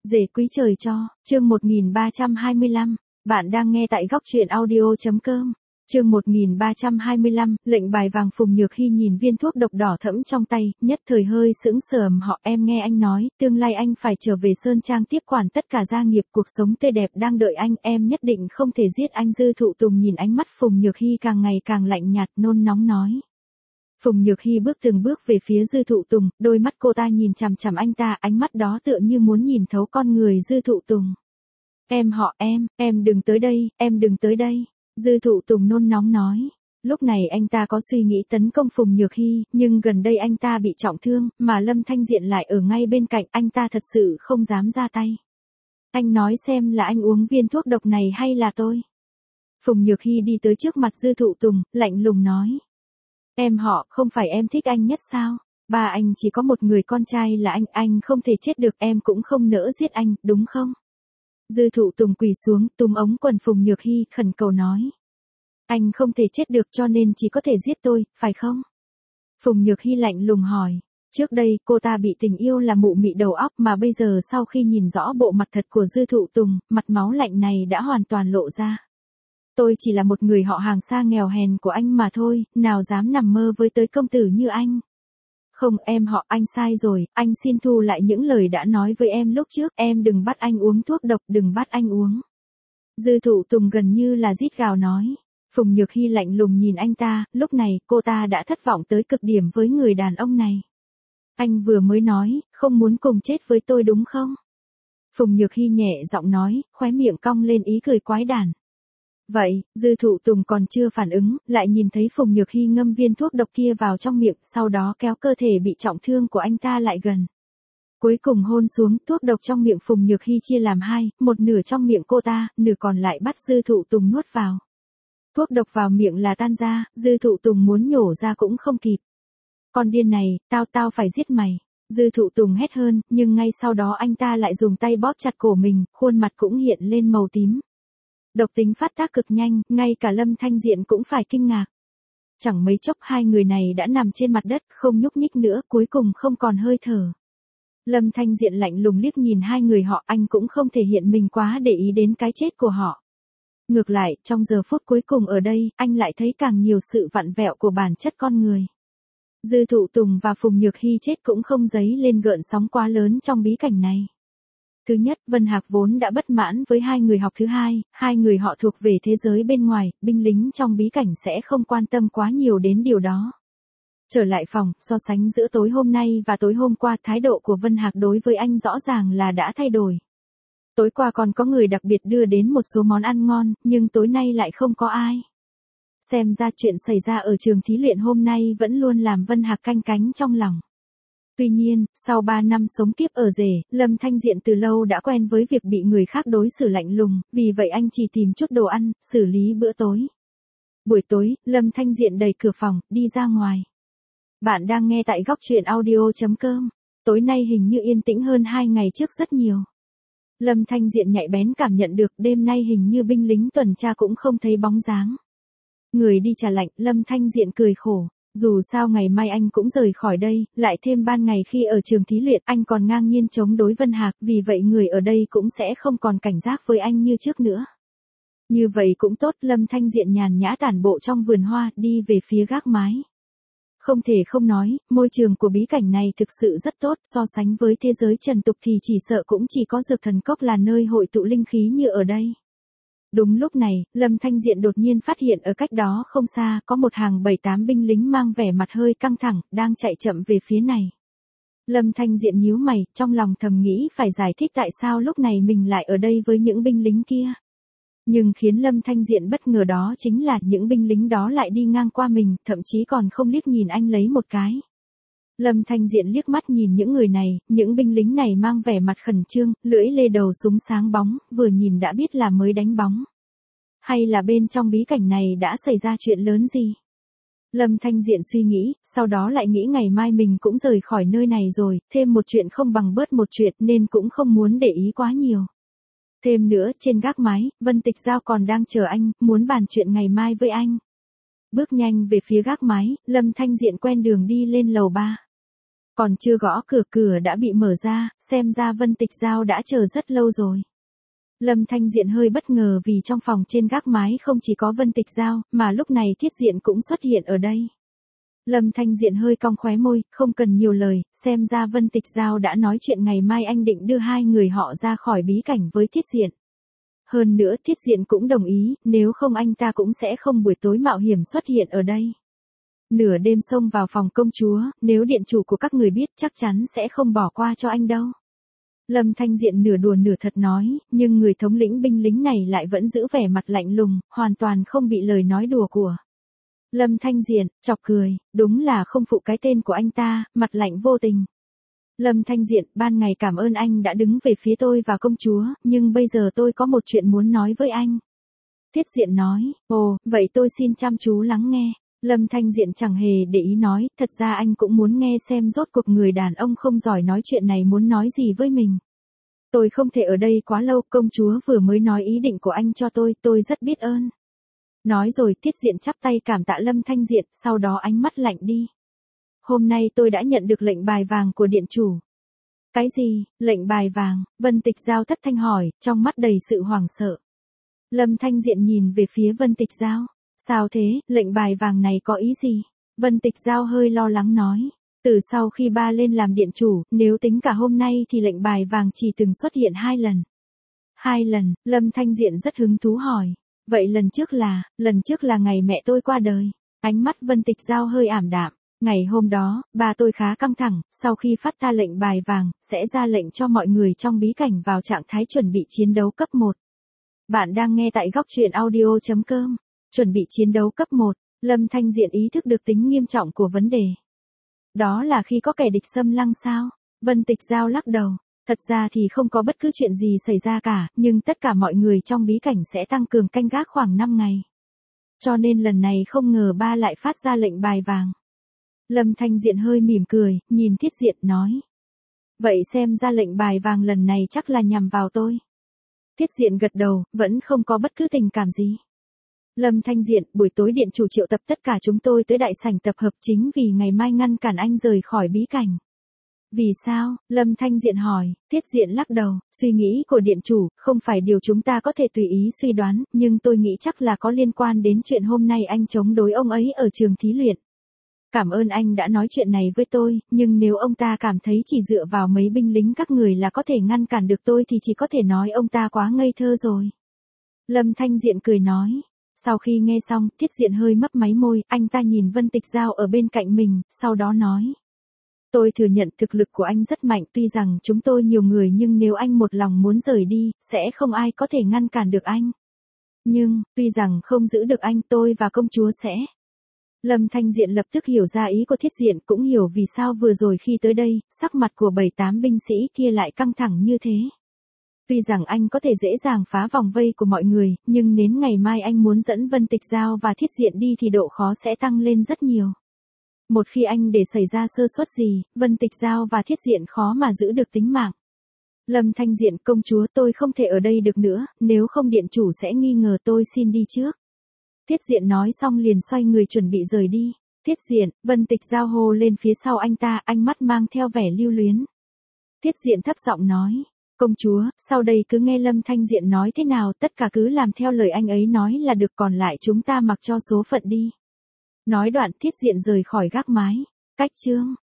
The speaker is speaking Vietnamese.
Rể quý trời cho, chương 1325, bạn đang nghe tại góc truyện audio.com. Chương 1325, lệnh bài vàng. Phùng Nhược Hy nhìn viên thuốc độc đỏ thẫm trong tay, nhất thời hơi sững sờ. Họ em nghe anh nói, tương lai anh phải trở về Sơn Trang tiếp quản tất cả gia nghiệp, cuộc sống tươi đẹp đang đợi anh, em nhất định không thể giết anh. Dư Thụ Tùng nhìn ánh mắt Phùng Nhược Hy càng ngày càng lạnh nhạt, nôn nóng nói. Phùng Nhược Hy bước từng bước về phía Dư Thụ Tùng, đôi mắt cô ta nhìn chằm chằm anh ta, ánh mắt đó tựa như muốn nhìn thấu con người Dư Thụ Tùng. Em đừng tới đây, em đừng tới đây. Dư Thụ Tùng nôn nóng nói. Lúc này anh ta có suy nghĩ tấn công Phùng Nhược Hy, nhưng gần đây anh ta bị trọng thương, mà Lâm Thanh Diện lại ở ngay bên cạnh, anh ta thật sự không dám ra tay. Anh nói xem là anh uống viên thuốc độc này hay là tôi? Phùng Nhược Hy đi tới trước mặt Dư Thụ Tùng, lạnh lùng nói. Không phải em thích anh nhất sao? Ba anh chỉ có một người con trai là anh không thể chết được, em cũng không nỡ giết anh, đúng không? Dư Thụ Tùng quỳ xuống, túm ống quần Phùng Nhược Hy, khẩn cầu nói. Anh không thể chết được cho nên chỉ có thể giết tôi, phải không? Phùng Nhược Hy lạnh lùng hỏi. Trước đây, cô ta bị tình yêu là mụ mị đầu óc, mà bây giờ sau khi nhìn rõ bộ mặt thật của Dư Thụ Tùng, mặt máu lạnh này đã hoàn toàn lộ ra. Tôi chỉ là một người họ hàng xa nghèo hèn của anh mà thôi, nào dám nằm mơ với tới công tử như anh. Không, anh sai rồi, anh xin thu lại những lời đã nói với em lúc trước, em đừng bắt anh uống thuốc độc, đừng bắt anh uống. Dư Thụ Tùng gần như là rít gào nói. Phùng Nhược Hy lạnh lùng nhìn anh ta, lúc này cô ta đã thất vọng tới cực điểm với người đàn ông này. Anh vừa mới nói, không muốn cùng chết với tôi đúng không? Phùng Nhược Hy nhẹ giọng nói, khóe miệng cong lên ý cười quái đản. Vậy, Dư Thụ Tùng còn chưa phản ứng, lại nhìn thấy Phùng Nhược Hy ngâm viên thuốc độc kia vào trong miệng, sau đó kéo cơ thể bị trọng thương của anh ta lại gần. Cuối cùng hôn xuống, thuốc độc trong miệng Phùng Nhược Hy chia làm hai, một nửa trong miệng cô ta, nửa còn lại bắt Dư Thụ Tùng nuốt vào. Thuốc độc vào miệng là tan ra, Dư Thụ Tùng muốn nhổ ra cũng không kịp. Con điên này, tao phải giết mày. Dư Thụ Tùng hét hơn, nhưng ngay sau đó anh ta lại dùng tay bóp chặt cổ mình, khuôn mặt cũng hiện lên màu tím. Độc tính phát tác cực nhanh, ngay cả Lâm Thanh Diện cũng phải kinh ngạc. Chẳng mấy chốc hai người này đã nằm trên mặt đất, không nhúc nhích nữa, cuối cùng không còn hơi thở. Lâm Thanh Diện lạnh lùng liếc nhìn hai người họ, anh cũng không thể hiện mình quá để ý đến cái chết của họ. Ngược lại, trong giờ phút cuối cùng ở đây, anh lại thấy càng nhiều sự vặn vẹo của bản chất con người. Dư Thụ Tùng và Phùng Nhược Hy chết cũng không dấy lên gợn sóng quá lớn trong bí cảnh này. Thứ nhất, Vân Hạc vốn đã bất mãn với hai người học. Thứ hai người họ thuộc về thế giới bên ngoài, binh lính trong bí cảnh sẽ không quan tâm quá nhiều đến điều đó. Trở lại phòng, so sánh giữa tối hôm nay và tối hôm qua, thái độ của Vân Hạc đối với anh rõ ràng là đã thay đổi. Tối qua còn có người đặc biệt đưa đến một số món ăn ngon, nhưng tối nay lại không có ai. Xem ra chuyện xảy ra ở trường thí luyện hôm nay vẫn luôn làm Vân Hạc canh cánh trong lòng. Tuy nhiên, sau 3 năm sống kiếp ở rể, Lâm Thanh Diện từ lâu đã quen với việc bị người khác đối xử lạnh lùng, vì vậy anh chỉ tìm chút đồ ăn, xử lý bữa tối. Buổi tối, Lâm Thanh Diện đẩy cửa phòng, đi ra ngoài. Bạn đang nghe tại góc truyện audio.com. Tối nay hình như yên tĩnh hơn 2 ngày trước rất nhiều. Lâm Thanh Diện nhạy bén cảm nhận được đêm nay hình như binh lính tuần tra cũng không thấy bóng dáng. Người đi trà lạnh, Lâm Thanh Diện cười khổ. Dù sao ngày mai anh cũng rời khỏi đây, lại thêm ban ngày khi ở trường thí luyện anh còn ngang nhiên chống đối Vân Hạc, vì vậy người ở đây cũng sẽ không còn cảnh giác với anh như trước nữa. Như vậy cũng tốt, Lâm Thanh Diện nhàn nhã tản bộ trong vườn hoa, đi về phía gác mái. Không thể không nói, môi trường của bí cảnh này thực sự rất tốt, so sánh với thế giới trần tục thì chỉ sợ cũng chỉ có Dược Thần Cốc là nơi hội tụ linh khí như ở đây. Đúng lúc này, Lâm Thanh Diện đột nhiên phát hiện ở cách đó không xa, có một hàng 7-8 binh lính mang vẻ mặt hơi căng thẳng, đang chạy chậm về phía này. Lâm Thanh Diện nhíu mày, trong lòng thầm nghĩ phải giải thích tại sao lúc này mình lại ở đây với những binh lính kia. Nhưng khiến Lâm Thanh Diện bất ngờ đó chính là những binh lính đó lại đi ngang qua mình, thậm chí còn không liếc nhìn anh lấy một cái. Lâm Thanh Diện liếc mắt nhìn những người này, những binh lính này mang vẻ mặt khẩn trương, lưỡi lê đầu súng sáng bóng, vừa nhìn đã biết là mới đánh bóng. Hay là bên trong bí cảnh này đã xảy ra chuyện lớn gì? Lâm Thanh Diện suy nghĩ, sau đó lại nghĩ ngày mai mình cũng rời khỏi nơi này rồi, thêm một chuyện không bằng bớt một chuyện nên cũng không muốn để ý quá nhiều. Thêm nữa, trên gác mái, Vân Tịch Giao còn đang chờ anh, muốn bàn chuyện ngày mai với anh. Bước nhanh về phía gác mái, Lâm Thanh Diện quen đường đi lên lầu 3. Còn chưa gõ cửa, cửa đã bị mở ra, xem ra Vân Tịch Giao đã chờ rất lâu rồi. Lâm Thanh Diện hơi bất ngờ vì trong phòng trên gác mái không chỉ có Vân Tịch Giao, mà lúc này Thiết Diện cũng xuất hiện ở đây. Lâm Thanh Diện hơi cong khóe môi, không cần nhiều lời, xem ra Vân Tịch Giao đã nói chuyện ngày mai anh định đưa hai người họ ra khỏi bí cảnh với Thiết Diện. Hơn nữa Thiết Diện cũng đồng ý, nếu không anh ta cũng sẽ không buổi tối mạo hiểm xuất hiện ở đây. Nửa đêm xông vào phòng công chúa, nếu điện chủ của các người biết chắc chắn sẽ không bỏ qua cho anh đâu. Lâm Thanh Diện nửa đùa nửa thật nói, nhưng người thống lĩnh binh lính này lại vẫn giữ vẻ mặt lạnh lùng, hoàn toàn không bị lời nói đùa của Lâm Thanh Diện chọc cười, đúng là không phụ cái tên của anh ta, mặt lạnh vô tình. Lâm Thanh Diện, ban ngày cảm ơn anh đã đứng về phía tôi và công chúa, nhưng bây giờ tôi có một chuyện muốn nói với anh. Thiết Diện nói, ồ, vậy tôi xin chăm chú lắng nghe. Lâm Thanh Diện chẳng hề để ý nói, thật ra anh cũng muốn nghe xem rốt cuộc người đàn ông không giỏi nói chuyện này muốn nói gì với mình. Tôi không thể ở đây quá lâu, công chúa vừa mới nói ý định của anh cho tôi rất biết ơn. Nói rồi Thiết Diện chắp tay cảm tạ Lâm Thanh Diện, sau đó ánh mắt lạnh đi. Hôm nay tôi đã nhận được lệnh bài vàng của điện chủ. Cái gì, lệnh bài vàng? Vân Tịch Giao thất thanh hỏi, trong mắt đầy sự hoảng sợ. Lâm Thanh Diện nhìn về phía Vân Tịch Giao. Sao thế, lệnh bài vàng này có ý gì? Vân Tịch Giao hơi lo lắng nói. Từ sau khi ba lên làm điện chủ, nếu tính cả hôm nay thì lệnh bài vàng chỉ từng xuất hiện 2 lần. 2 lần, Lâm Thanh Diện rất hứng thú hỏi. Vậy lần trước là ngày mẹ tôi qua đời. Ánh mắt Vân Tịch Giao hơi ảm đạm. Ngày hôm đó, ba tôi khá căng thẳng, sau khi phát ra lệnh bài vàng, sẽ ra lệnh cho mọi người trong bí cảnh vào trạng thái chuẩn bị chiến đấu cấp 1. Bạn đang nghe tại góc truyện audio.com. Chuẩn bị chiến đấu cấp 1, Lâm Thanh Diện ý thức được tính nghiêm trọng của vấn đề. Đó là khi có kẻ địch xâm lăng sao? Vân Tịch Giao lắc đầu. Thật ra thì không có bất cứ chuyện gì xảy ra cả, nhưng tất cả mọi người trong bí cảnh sẽ tăng cường canh gác khoảng 5 ngày. Cho nên lần này không ngờ ba lại phát ra lệnh bài vàng. Lâm Thanh Diện hơi mỉm cười, nhìn Thiết Diện nói. Vậy xem ra lệnh bài vàng lần này chắc là nhằm vào tôi. Thiết Diện gật đầu, vẫn không có bất cứ tình cảm gì. Lâm Thanh Diện, buổi tối điện chủ triệu tập tất cả chúng tôi tới đại sảnh tập hợp chính vì ngày mai ngăn cản anh rời khỏi bí cảnh. Vì sao? Lâm Thanh Diện hỏi. Thiết Diện lắc đầu, suy nghĩ của điện chủ, không phải điều chúng ta có thể tùy ý suy đoán, nhưng tôi nghĩ chắc là có liên quan đến chuyện hôm nay anh chống đối ông ấy ở trường thí luyện. Cảm ơn anh đã nói chuyện này với tôi, nhưng nếu ông ta cảm thấy chỉ dựa vào mấy binh lính các người là có thể ngăn cản được tôi thì chỉ có thể nói ông ta quá ngây thơ rồi. Lâm Thanh Diện cười nói. Sau khi nghe xong, Thiết Diện hơi mấp máy môi, anh ta nhìn Vân Tịch Giao ở bên cạnh mình, sau đó nói. Tôi thừa nhận thực lực của anh rất mạnh, tuy rằng chúng tôi nhiều người nhưng nếu anh một lòng muốn rời đi, sẽ không ai có thể ngăn cản được anh. Nhưng, tuy rằng không giữ được anh, tôi và công chúa sẽ. Lâm Thanh Diện lập tức hiểu ra ý của Thiết Diện, cũng hiểu vì sao vừa rồi khi tới đây, sắc mặt của 7-8 binh sĩ kia lại căng thẳng như thế. Tuy rằng anh có thể dễ dàng phá vòng vây của mọi người, nhưng đến ngày mai anh muốn dẫn Vân Tịch Giao và Thiết Diện đi thì độ khó sẽ tăng lên rất nhiều. Một khi anh để xảy ra sơ suất gì, Vân Tịch Giao và Thiết Diện khó mà giữ được tính mạng. Lâm Thanh Diện, công chúa, tôi không thể ở đây được nữa, nếu không điện chủ sẽ nghi ngờ, tôi xin đi trước. Thiết Diện nói xong liền xoay người chuẩn bị rời đi. Thiết Diện, Vân Tịch Giao hô lên phía sau anh ta, ánh mắt mang theo vẻ lưu luyến. Thiết Diện thấp giọng nói. Công chúa, sau đây cứ nghe Lâm Thanh Diện nói thế nào, tất cả cứ làm theo lời anh ấy nói là được, còn lại chúng ta mặc cho số phận đi. Nói đoạn Thiết Diện rời khỏi gác mái. Cách chương